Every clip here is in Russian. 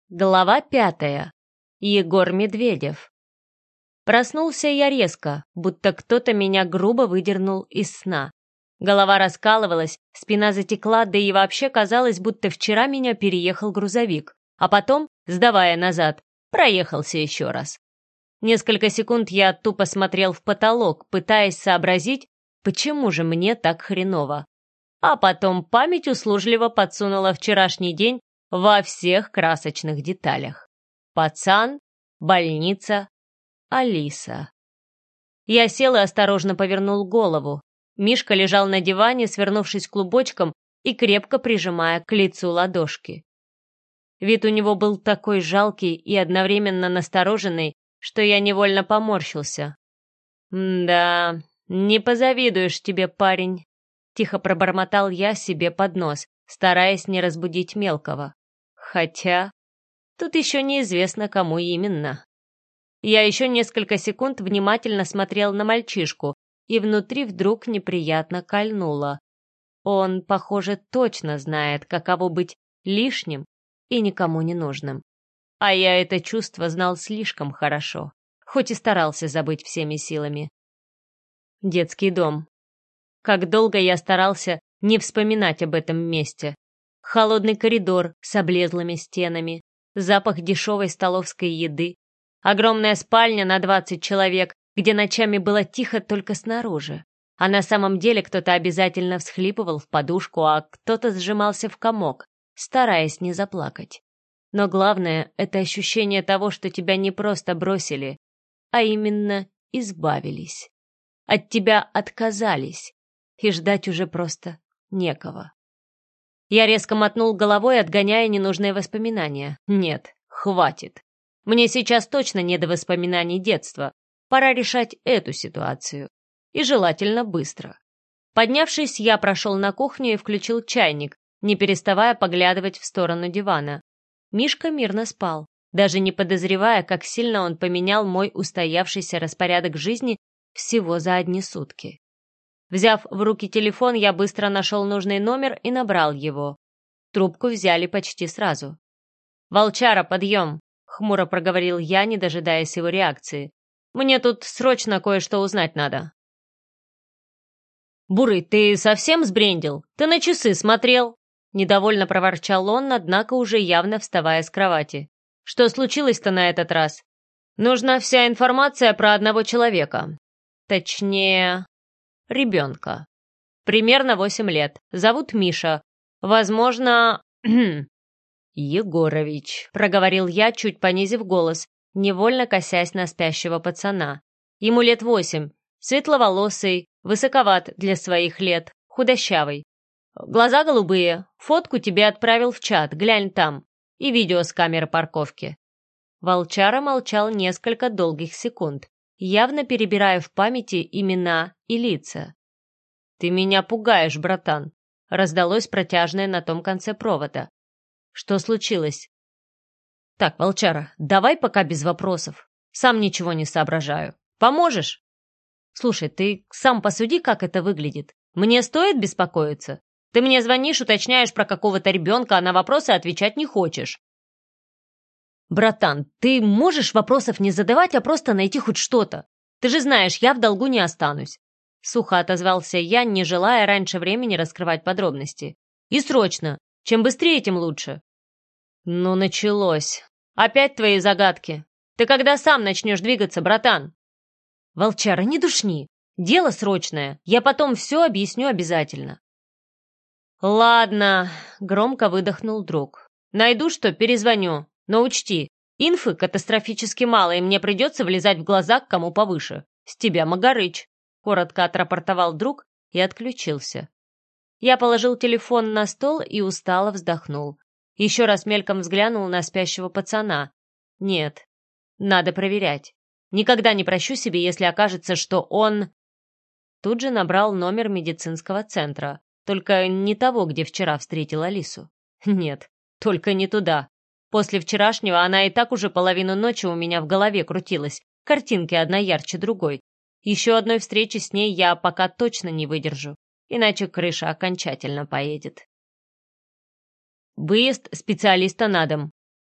Глава 5. Егор Медведев. Проснулся я резко, будто кто-то меня грубо выдернул из сна. Голова раскалывалась, спина затекла, да и вообще казалось, будто вчера меня переехал грузовик, а потом, сдавая назад, проехался еще раз. Несколько секунд я тупо смотрел в потолок, пытаясь сообразить, почему же мне так хреново. А потом память услужливо подсунула вчерашний день во всех красочных деталях. Пацан, больница, Алиса. Я сел и осторожно повернул голову. Мишка лежал на диване, свернувшись клубочком и крепко прижимая к лицу ладошки. Вид у него был такой жалкий и одновременно настороженный, что я невольно поморщился. «Да, не позавидуешь тебе, парень», — тихо пробормотал я себе под нос, стараясь не разбудить мелкого. Хотя, тут еще неизвестно, кому именно. Я еще несколько секунд внимательно смотрел на мальчишку, и внутри вдруг неприятно кольнуло. Он, похоже, точно знает, каково быть лишним и никому не нужным. А я это чувство знал слишком хорошо, хоть и старался забыть всеми силами. Детский дом. Как долго я старался не вспоминать об этом месте. Холодный коридор с облезлыми стенами, запах дешевой столовской еды, огромная спальня на 20 человек, где ночами было тихо только снаружи, а на самом деле кто-то обязательно всхлипывал в подушку, а кто-то сжимался в комок, стараясь не заплакать. Но главное — это ощущение того, что тебя не просто бросили, а именно избавились. От тебя отказались, и ждать уже просто некого. Я резко мотнул головой, отгоняя ненужные воспоминания. Нет, хватит. Мне сейчас точно не до воспоминаний детства. Пора решать эту ситуацию. И желательно быстро. Поднявшись, я прошел на кухню и включил чайник, не переставая поглядывать в сторону дивана. Мишка мирно спал, даже не подозревая, как сильно он поменял мой устоявшийся распорядок жизни всего за одни сутки. Взяв в руки телефон, я быстро нашел нужный номер и набрал его. Трубку взяли почти сразу. «Волчара, подъем!» — хмуро проговорил я, не дожидаясь его реакции. «Мне тут срочно кое-что узнать надо». «Бурый, ты совсем сбрендил? Ты на часы смотрел?» Недовольно проворчал он, однако уже явно вставая с кровати. «Что случилось-то на этот раз?» «Нужна вся информация про одного человека. Точнее, ребенка. Примерно 8 лет. Зовут Миша. Возможно...» «Егорович», — проговорил я, чуть понизив голос, невольно косясь на спящего пацана. Ему лет 8, светловолосый, высоковат для своих лет, худощавый. Глаза голубые, фотку тебе отправил в чат, глянь там, и видео с камеры парковки. Волчара молчал несколько долгих секунд, явно перебирая в памяти имена и лица. «Ты меня пугаешь, братан», — раздалось протяжное на том конце провода. «Что случилось?» «Так, Волчара, давай пока без вопросов. Сам ничего не соображаю. Поможешь?» «Слушай, ты сам посуди, как это выглядит. Мне стоит беспокоиться? Ты мне звонишь, уточняешь про какого-то ребенка, а на вопросы отвечать не хочешь». «Братан, ты можешь вопросов не задавать, а просто найти хоть что-то? Ты же знаешь, я в долгу не останусь». Сухо отозвался я, не желая раньше времени раскрывать подробности. «И срочно. Чем быстрее, тем лучше». «Ну, началось. Опять твои загадки. Ты когда сам начнешь двигаться, братан?» «Волчара, не душни. Дело срочное. Я потом все объясню обязательно». «Ладно», — громко выдохнул друг. «Найду что, перезвоню. Но учти, инфы катастрофически мало, и мне придется влезать в глаза к кому повыше. С тебя, Магарыч», — коротко отрапортовал друг и отключился. Я положил телефон на стол и устало вздохнул. Еще раз мельком взглянул на спящего пацана. Нет, надо проверять. Никогда не прощу себе, если окажется, что он... Тут же набрал номер медицинского центра, только не того, где вчера встретил Алису. Нет, только не туда. После вчерашнего она и так уже половину ночи у меня в голове крутилась, картинки одна ярче другой. Еще одной встречи с ней я пока точно не выдержу, иначе крыша окончательно поедет. «Выезд специалиста на дом.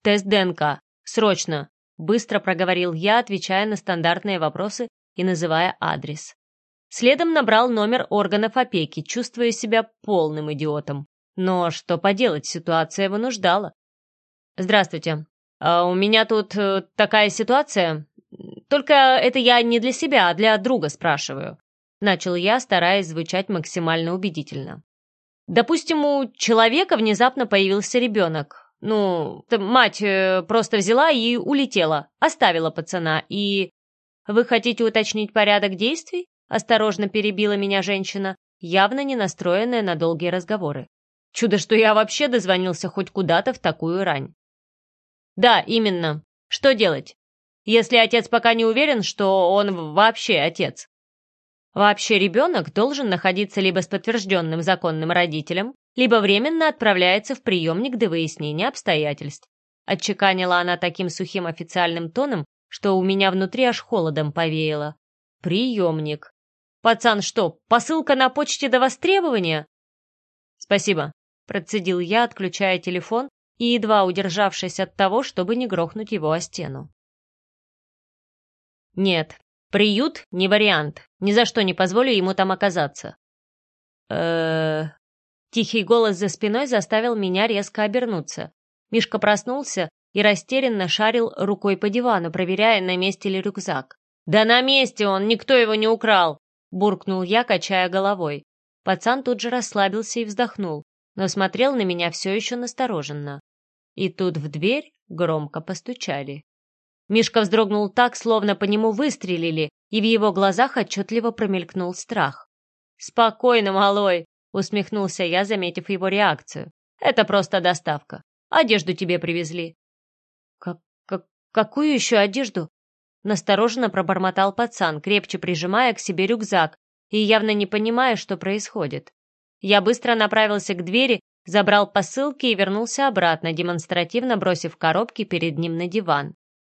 тест ДНК. Срочно!» Быстро проговорил я, отвечая на стандартные вопросы и называя адрес. Следом набрал номер органов опеки, чувствуя себя полным идиотом. Но что поделать, ситуация вынуждала. «Здравствуйте. У меня тут такая ситуация. Только это я не для себя, а для друга спрашиваю». Начал я, стараясь звучать максимально убедительно. Допустим, у человека внезапно появился ребенок. Мать просто взяла и улетела, оставила пацана. И вы хотите уточнить порядок действий? Осторожно перебила меня женщина, явно не настроенная на долгие разговоры. Чудо, что я вообще дозвонился хоть куда-то в такую рань. Да, именно. Что делать? Если отец пока не уверен, что он вообще отец. Вообще ребенок должен находиться либо с подтвержденным законным родителем, либо временно отправляется в приемник до выяснения обстоятельств. Отчеканила она таким сухим официальным тоном, что у меня внутри аж холодом повеяло. Приемник. Пацан что, посылка на почте до востребования? Спасибо, процедил я, отключая телефон и едва удержавшись от того, чтобы не грохнуть его о стену. Нет, приют не вариант. Ни за что не позволю ему там оказаться. Тихий голос за спиной заставил меня резко обернуться. Мишка проснулся и растерянно шарил рукой по дивану, проверяя, на месте ли рюкзак. «Да на месте он, никто его не украл!» — буркнул я, качая головой. Пацан тут же расслабился и вздохнул, но смотрел на меня все еще настороженно. И тут в дверь громко постучали. Мишка вздрогнул так, словно по нему выстрелили, и в его глазах отчетливо промелькнул страх. «Спокойно, малой!» — усмехнулся я, заметив его реакцию. «Это просто доставка. Одежду тебе привезли». «Какую еще одежду?» Настороженно пробормотал пацан, крепче прижимая к себе рюкзак и явно не понимая, что происходит. Я быстро направился к двери, забрал посылки и вернулся обратно, демонстративно бросив коробки перед ним на диван.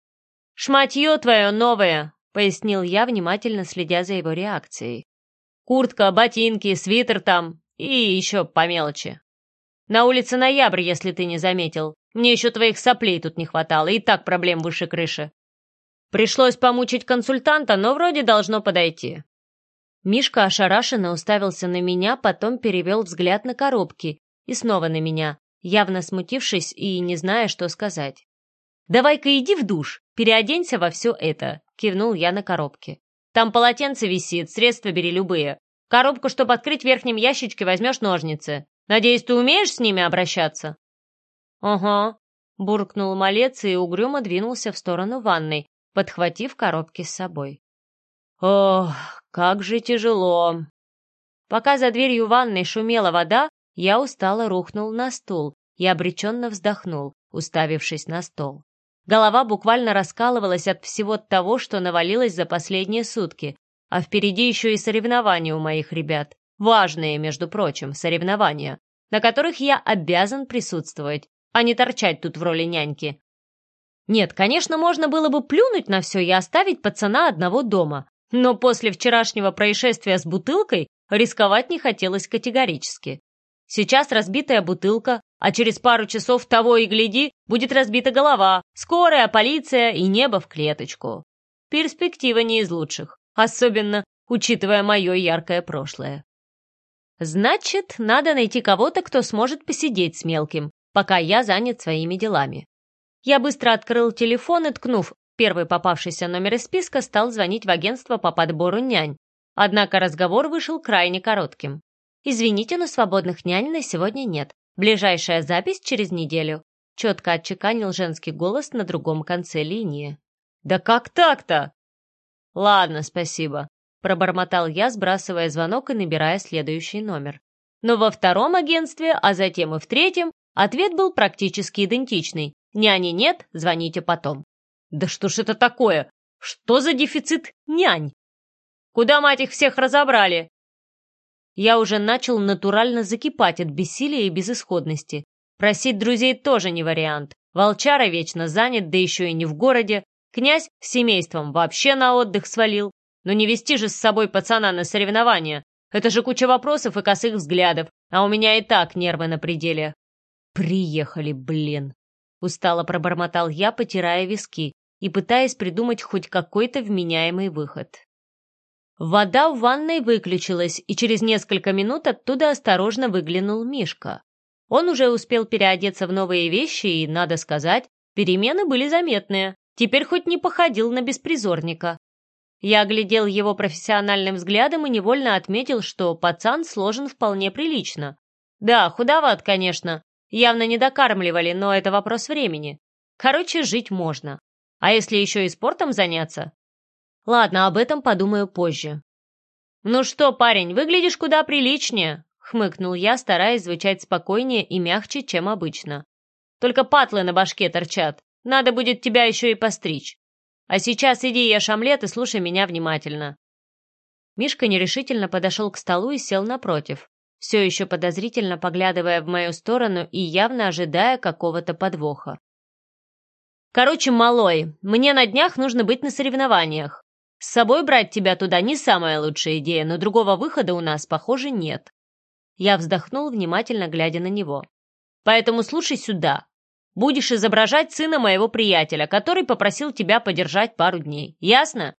«Шматье твое новое!» — пояснил я, внимательно следя за его реакцией. «Куртка, ботинки, свитер там и еще по мелочи. На улице ноябрь, если ты не заметил. Мне еще твоих соплей тут не хватало, и так проблем выше крыши. Пришлось помучить консультанта, но вроде должно подойти». Мишка ошарашенно уставился на меня, потом перевел взгляд на коробки и снова на меня, явно смутившись и не зная, что сказать. «Давай-ка иди в душ, переоденься во все это», — кивнул я на коробке. «Там полотенце висит, средства бери любые. Коробку, чтобы открыть в верхнем ящичке, возьмешь ножницы. Надеюсь, ты умеешь с ними обращаться?» «Ага», — буркнул малец и угрюмо двинулся в сторону ванной, подхватив коробки с собой. «Ох, как же тяжело!» Пока за дверью ванной шумела вода, я устало рухнул на стул и обреченно вздохнул, уставившись на стол. Голова буквально раскалывалась от всего того, что навалилось за последние сутки, а впереди еще и соревнования у моих ребят. Важные, между прочим, соревнования, на которых я обязан присутствовать, а не торчать тут в роли няньки. Нет, конечно, можно было бы плюнуть на все и оставить пацана одного дома, но после вчерашнего происшествия с бутылкой рисковать не хотелось категорически. Сейчас разбитая бутылка, а через пару часов того и гляди, будет разбита голова, скорая, полиция и небо в клеточку. Перспектива не из лучших, особенно учитывая мое яркое прошлое. Значит, надо найти кого-то, кто сможет посидеть с мелким, пока я занят своими делами. Я быстро открыл телефон и, ткнув первый попавшийся номер из списка, стал звонить в агентство по подбору нянь. Однако разговор вышел крайне коротким. «Извините, но свободных нянь на сегодня нет. Ближайшая запись через неделю», — четко отчеканил женский голос на другом конце линии. «Да как так-то?» «Ладно, спасибо», — пробормотал я, сбрасывая звонок и набирая следующий номер. Но во втором агентстве, а затем и в третьем, ответ был практически идентичный. «Няни нет, звоните потом». Да что ж это такое? Что за дефицит нянь? Куда, мать их, всех разобрали? Я уже начал натурально закипать от бессилия и безысходности. Просить друзей тоже не вариант. Волчара вечно занят, да еще и не в городе. Князь с семейством вообще на отдых свалил. Но не вести же с собой пацана на соревнования. Это же куча вопросов и косых взглядов, а у меня и так нервы на пределе. Приехали, блин. устало пробормотал я, потирая виски и пытаясь придумать хоть какой-то вменяемый выход. Вода в ванной выключилась, и через несколько минут оттуда осторожно выглянул Мишка. Он уже успел переодеться в новые вещи, и, надо сказать, перемены были заметные. Теперь хоть не походил на беспризорника. Я оглядел его профессиональным взглядом и невольно отметил, что пацан сложен вполне прилично. Да, худоват, конечно. Явно не докармливали, но это вопрос времени. Короче, жить можно. А если еще и спортом заняться? Ладно, об этом подумаю позже. «Ну что, парень, выглядишь куда приличнее», — хмыкнул я, стараясь звучать спокойнее и мягче, чем обычно. «Только патлы на башке торчат. Надо будет тебя еще и постричь. А сейчас иди ешь омлет и слушай меня внимательно». Мишка нерешительно подошел к столу и сел напротив, все еще подозрительно поглядывая в мою сторону и явно ожидая какого-то подвоха. «Короче, малой, мне на днях нужно быть на соревнованиях. С собой брать тебя туда не самая лучшая идея, но другого выхода у нас, похоже, нет». Я вздохнул, внимательно глядя на него. «Поэтому слушай сюда. Будешь изображать сына моего приятеля, который попросил тебя подержать пару дней. Ясно?»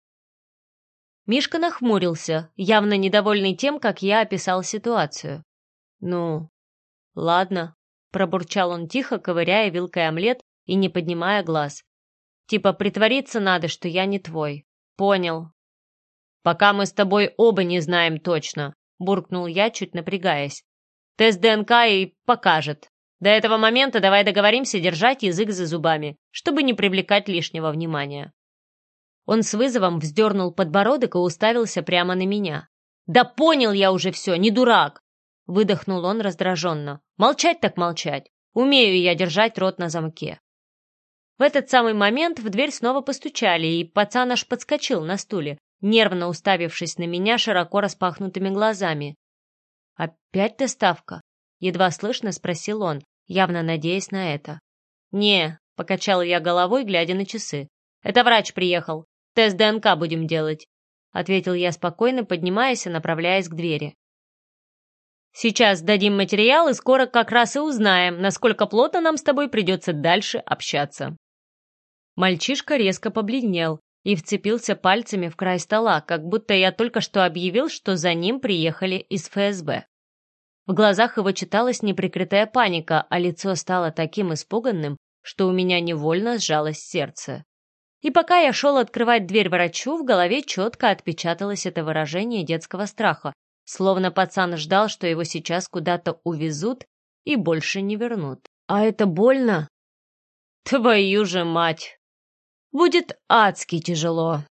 Мишка нахмурился, явно недовольный тем, как я описал ситуацию. «Ну, ладно», — пробурчал он тихо, ковыряя вилкой омлет и не поднимая глаз. «Типа притвориться надо, что я не твой. Понял». «Пока мы с тобой оба не знаем точно», — буркнул я, чуть напрягаясь. «Тест ДНК и покажет. До этого момента давай договоримся держать язык за зубами, чтобы не привлекать лишнего внимания». Он с вызовом вздернул подбородок и уставился прямо на меня. «Да понял я уже все, не дурак!» Выдохнул он раздраженно. «Молчать так молчать. Умею я держать рот на замке». В этот самый момент в дверь снова постучали, и пацан аж подскочил на стуле, нервно уставившись на меня широко распахнутыми глазами. «Опять доставка?» — едва слышно спросил он, явно надеясь на это. «Не», — покачал я головой, глядя на часы. «Это врач приехал. Тест ДНК будем делать», — ответил я спокойно, поднимаясь и направляясь к двери. «Сейчас дадим материал, и скоро как раз и узнаем, насколько плотно нам с тобой придется дальше общаться». Мальчишка резко побледнел и вцепился пальцами в край стола, как будто я только что объявил, что за ним приехали из ФСБ. В глазах его читалась неприкрытая паника, а лицо стало таким испуганным, что у меня невольно сжалось сердце. И пока я шел открывать дверь врачу, в голове четко отпечаталось это выражение детского страха, словно пацан ждал, что его сейчас куда-то увезут и больше не вернут. «А это больно?» «Твою же мать! Будет адски тяжело!»